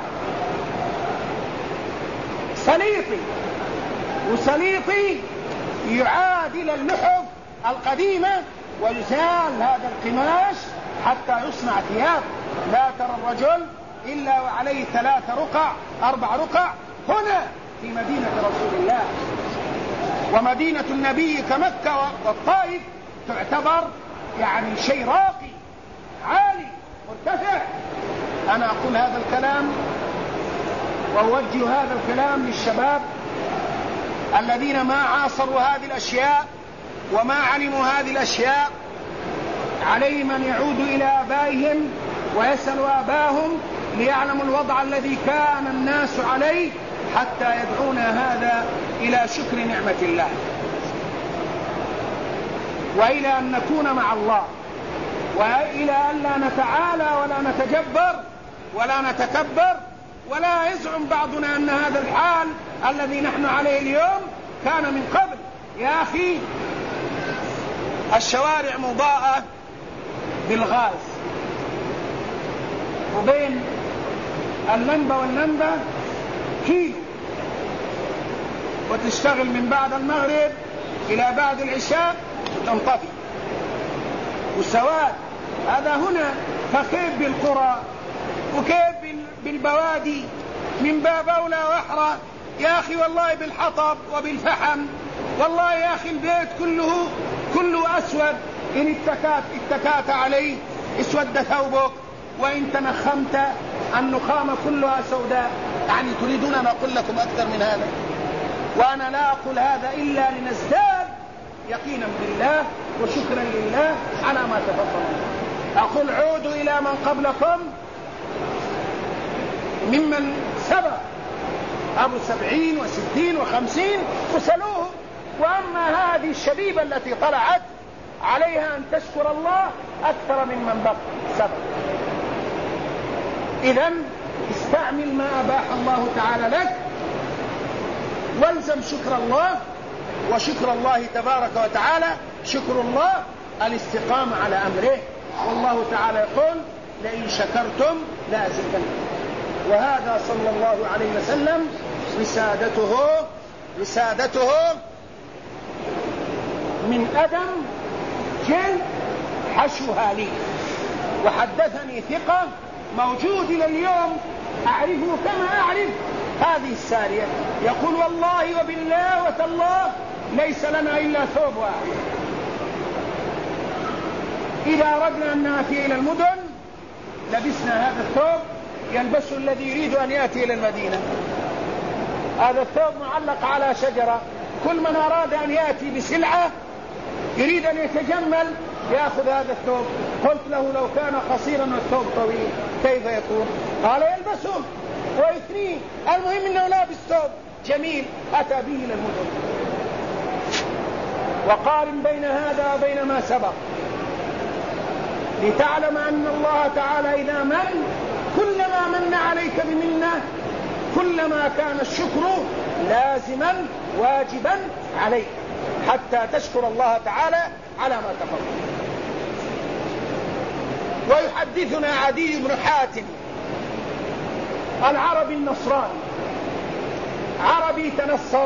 سليطي، وسليطي يعادل اللحف القديمة، ويزال هذا القماش حتى يصنع ثياب. لا ترى الرجل إلا وعليه 3-4 رقع هنا في مدينة رسول الله، ومدينة النبي كمكة والطائف تعتبر يعني شيء راقي عالي مرتفع. أنا أقول هذا الكلام وأوجه هذا الكلام للشباب الذين ما عاصروا هذه الأشياء وما علموا هذه الأشياء. عليهم أن يعودوا إلى آبائهم ويسألوا آباهم ليعلموا الوضع الذي كان الناس عليه، حتى يدعونا هذا إلى شكر نعمة الله، وإلى أن نكون مع الله، وإلى أن لا نتعالى ولا نتجبر ولا نتكبر، ولا يزعم بعضنا أن هذا الحال الذي نحن عليه اليوم كان من قبل. يا أخي الشوارع مضاءة بالغاز، وبين اللمبة واللمبة كيلو، وتشتغل من بعد المغرب إلى بعد العشاء وتنطفي، والسواد هذا هنا. فكيف بالقرى وكيف بالبوادي؟ من باب أولى وأحرى يا أخي، والله بالحطب وبالفحم. والله يا أخي البيت كله أسود، إن اتكات عليه اسود ثوبك، وإن تنخمت النخامة كلها سوداء. يعني تريدون أن أقول لكم أكثر من هذا؟ وأنا لا أقول هذا إلا لنزداد يقينا بالله وشكرا لله على ما تفضلون. أقول عودوا إلى من قبلكم ممن سبق، أبو 70 و60 و50 وسلوه. وأما هذه الشبيبة التي طلعت عليها أن تشكر الله أكثر ممن بقى سبق. إذن استعمل ما أباح الله تعالى لك، والزم شكر الله. وشكر الله تبارك وتعالى، شكر الله الاستقامة على أمره، والله تعالى يقول لئن شكرتم لأزيدنكم. وهذا صلى الله عليه وسلم رسادته من أدم جلد حشوها لي. وحدثني ثقة موجود إلى اليوم أعرفه كما أعرف هذه السارية، يقول والله وبالله وتالله ليس لنا إلا ثوب واحد، إذا أردنا أن نأتي إلى المدن لبسنا هذا الثوب يلبسه الذي يريد أن يأتي إلى المدينة. هذا الثوب معلق على شجرة، كل من أراد أن يأتي بسلعة يريد أن يتجمل يأخذ هذا الثوب. قلت له لو كان قصيرا والثوب طويل كيف يكون؟ قال يلبسه ويثنيه، المهم أنه لابس ثوب جميل أتى به إلى المدن. وقارن بين هذا وبين ما سبق لتعلم أن الله تعالى إذا من كلما من عليك بمنه كلما كان الشكر لازما واجبا عليك حتى تشكر الله تعالى على ما تفضل. ويحدثنا عدي بن حاتم العربي النصراني، عربي تنصر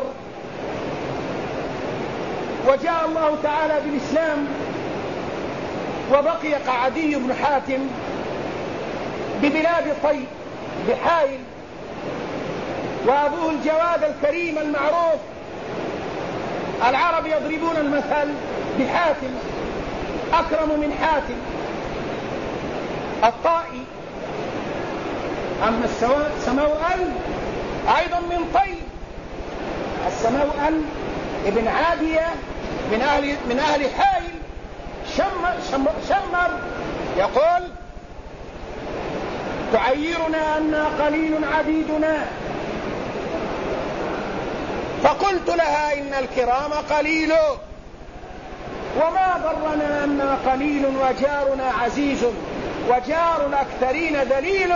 وجاء الله تعالى بالإسلام، وبقي عدي بن حاتم ببلاد طي بحائل، وأبوه الجواد الكريم المعروف. العرب يضربون المثل بحاتم أكرم من حاتم الطائي. أما السموأل أيضا من طي، السموأل ابن عادية من أهل حائل شمر يقول تعيرنا أن قليل عديدنا، فقلت لها إن الكرام قليل وما ضرنا أن قليل وجارنا عزيز وجار الأكثرين ذليل.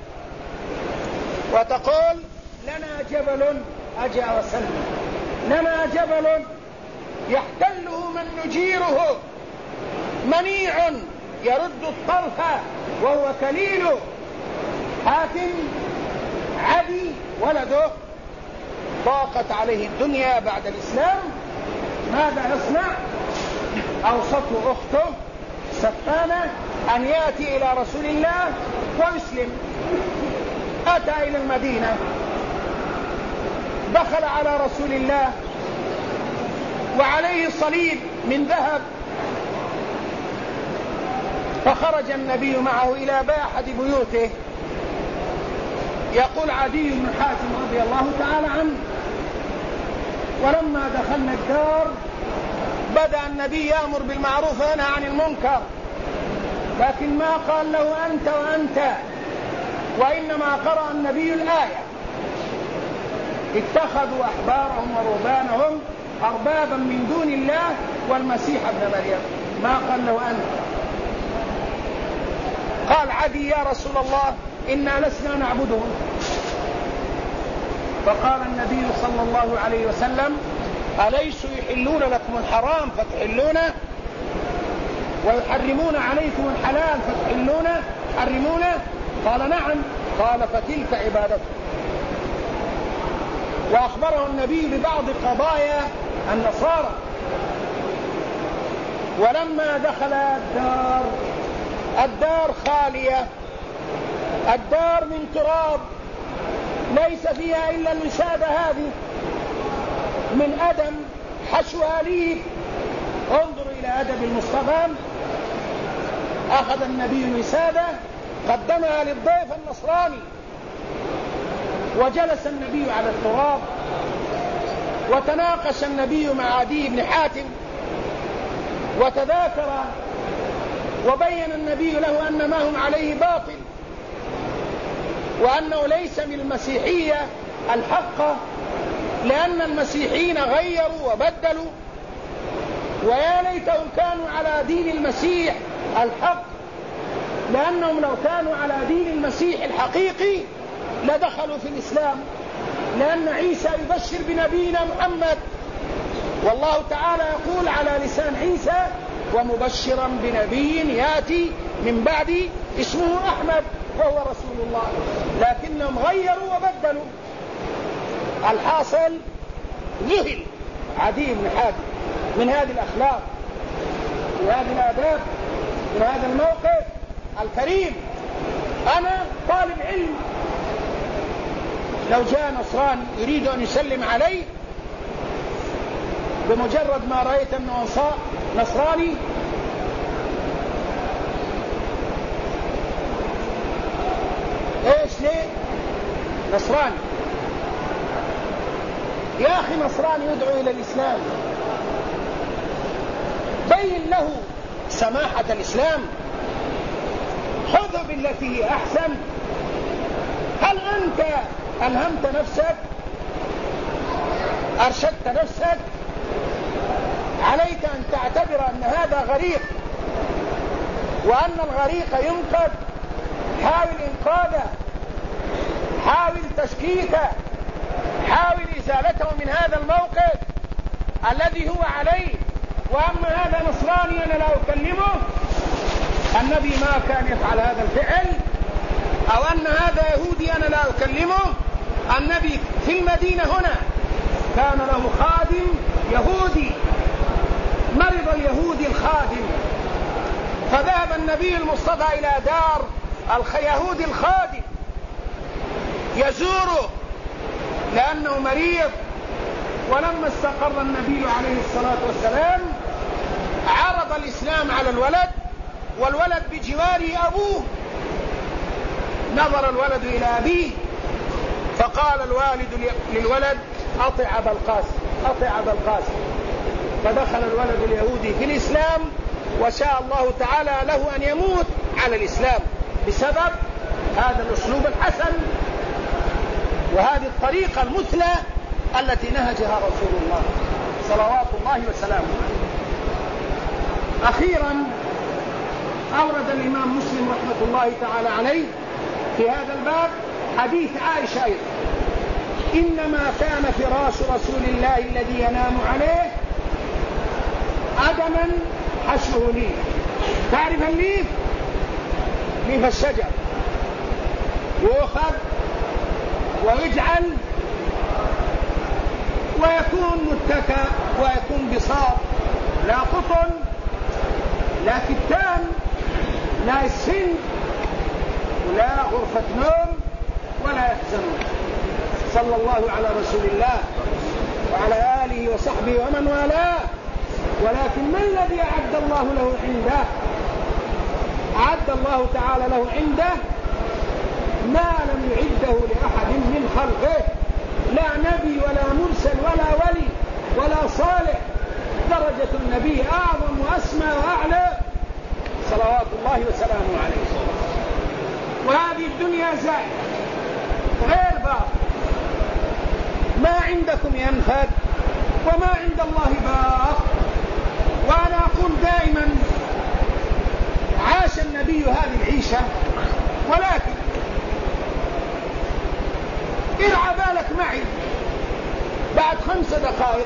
وتقول لنا جبل أجا وسلم، لنا جبل يحتله من نجيره منيع يرد الطرف وهو كليل. حاتم عدي ولده ضاقت عليه الدنيا بعد الإسلام، ماذا يصنع؟ أوصته أخته سفانة أن يأتي إلى رسول الله ويسلم. أتى إلى المدينة، دخل على رسول الله وعليه صليب من ذهب، فخرج النبي معه إلى أحد بيوته. يقول عدي بن حاتم رضي الله تعالى عنه ولما دخلنا الدار بدأ النبي يأمر بالمعروف وينهى عن المنكر، لكن ما قال له أنت وأنت، وإنما قرأ النبي الآية اتخذوا أحبارهم ورهبانهم أربابا من دون الله والمسيح ابن مريم، ما قال له أنت. قال عدي يا رسول الله إنا لسنا نعبدهم. فقال النبي صلى الله عليه وسلم أليسوا يحلون لكم الحرام فتحلونه ويحرمون عليكم الحلال فتحرمونه؟ قال نعم. قال فتلك عبادته. وأخبره النبي ببعض قضايا النصارى. ولما دخل الدار خالية، الدار من تراب ليس فيها إلا الوسادة هذه من أدم حشوها ليف. انظروا إلى أدب المصطفى. أخذ النبي الوسادة قدمها للضيف النصراني، وجلس النبي على التراب، وتناقش النبي مع عدي بن حاتم وتذاكر، وبين النبي له أن ما هم عليه باطل، وأنه ليس من المسيحية الحقة، لأن المسيحيين غيروا وبدلوا، ويا ليتهم كانوا على دين المسيح الحق، لأنهم لو كانوا على دين المسيح الحقيقي لدخلوا في الإسلام، لأن عيسى يبشر بنبينا محمد، والله تعالى يقول على لسان عيسى ومبشرا بنبي يأتي من بعد اسمه أحمد وهو رسول الله، لكنهم غيروا وبدلوا. الحاصل ذهل عدي بن حاتم من هذه الأخلاق وهذه الآداب من هذا الموقف الكريم. أنا طالب علم، لو جاء نصراني يريد أن يسلم علي بمجرد ما رأيت أنه نصراني ايش نصراني، يا أخي نصراني يدعو إلى الإسلام، بين له سماحة الإسلام، خذ بالتي هي أحسن. هل أنت ألهمت نفسك؟ أرشدت نفسك؟ عليك أن تعتبر أن هذا غريق، وأن الغريق ينقذ. حاول إنقاذه، حاول تشكيكه، حاول إزالته من هذا الموقف الذي هو عليه. وأما هذا نصراني أنا لا أكلمه، النبي ما كان يفعل هذا الفعل. أو أن هذا يهودي أنا لا أكلمه، النبي في المدينة هنا كان له خادم يهودي، مرض اليهودي الخادم، فذهب النبي المصطفى إلى دار يهودي الخادم يزوره لأنه مريض. ولما استقر النبي عليه الصلاة والسلام عرض الإسلام على الولد، والولد بجواره أبوه. نظر الولد إلى أبيه فقال الوالد للولد: أطع أبا القاسم، أطع أبا القاسم. فدخل الولد اليهودي في الإسلام، وشاء الله تعالى له أن يموت على الإسلام بسبب هذا الأسلوب الحسن وهذه الطريقة المثلى التي نهجها رسول الله صلوات الله وسلامه عليه. أخيرا أورد الإمام مسلم رحمة الله تعالى عليه في هذا الباب حديث عائشة أيضا: إنما كان فراش رسول الله الذي ينام عليه أدما حشوه ليف. تعرف الليف؟ ليف الشجر، يؤخذ ويجعل ويكون متكأ ويكون بساط، لا قطن لا كتان لا السن ولا غرفة نوم ولا يحزنون. صلى الله على رسول الله وعلى آله وصحبه ومن والاه. ولكن ما الذي أعد الله له عنده؟ أعد الله تعالى له عنده ما لم يعده لأحد من خلقه، لا نبي ولا مرسل ولا ولي ولا صالح. درجة النبي أعظم وأسمى وأعلى صلوات الله وسلامه عليه. وهذه الدنيا زائلة غير باق، ما عندكم ينفد وما عند الله باق. وأنا أقول دائما عاش النبي هذه العيشة، ولكن ارعى بالك معي بعد 5 دقائق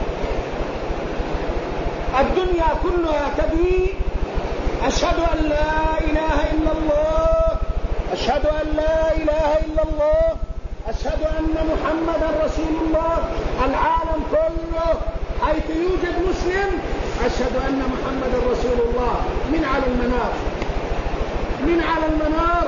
الدنيا كلها تبني أشهد أن لا إله إلا الله، أشهد أن لا إله إلا الله، أشهد أن محمدا رسول الله. العالم كله حيث يوجد مسلم أشهد أن محمدا رسول الله. من على المنار، من على المنار.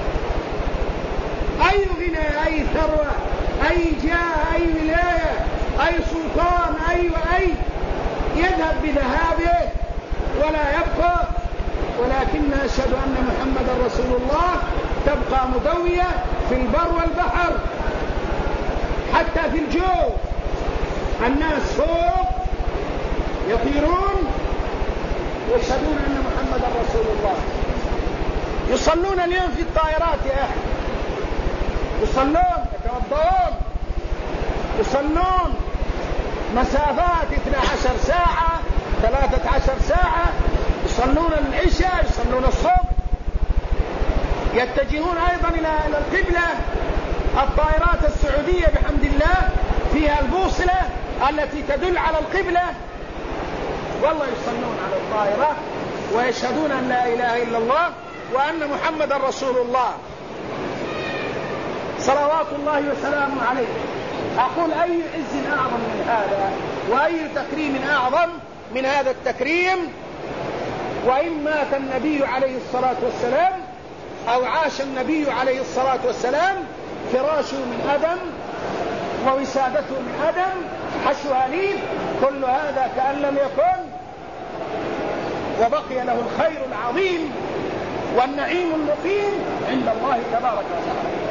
أي غنى، أي ثروة، أي جاه، أي ولاية، أي سلطان، أي يذهب بذهابه ولا يبقى، ولكن أشهد أن محمدا رسول الله تبقى مدوية في البر والبحر، حتى في الجو. الناس فوق يطيرون ويشهدون أن محمدا رسول الله. يصلون اليوم في الطائرات يا أخي، يصلون، يتوضؤون، يصلون مسافات 12 ساعة 13 ساعة، يصلون العشاء، يصلون الصبح، يتجهون أيضا إلى القبلة. الطائرات السعودية بحمد الله فيها البوصلة التي تدل على القبلة، والله يصلون على الطائرة ويشهدون أن لا إله إلا الله وأن محمدا رسول الله صلوات الله وسلامه عليه. أقول أي عز أعظم من هذا، وأي تكريم أعظم من هذا التكريم. وإن مات النبي عليه الصلاة والسلام أو عاش النبي عليه الصلاة والسلام فراشه من أدم ووسادته من أدم، حشوها ليف، كل هذا كأن لم يكن، وبقي له الخير العظيم والنعيم المقيم عند الله تبارك وتعالى.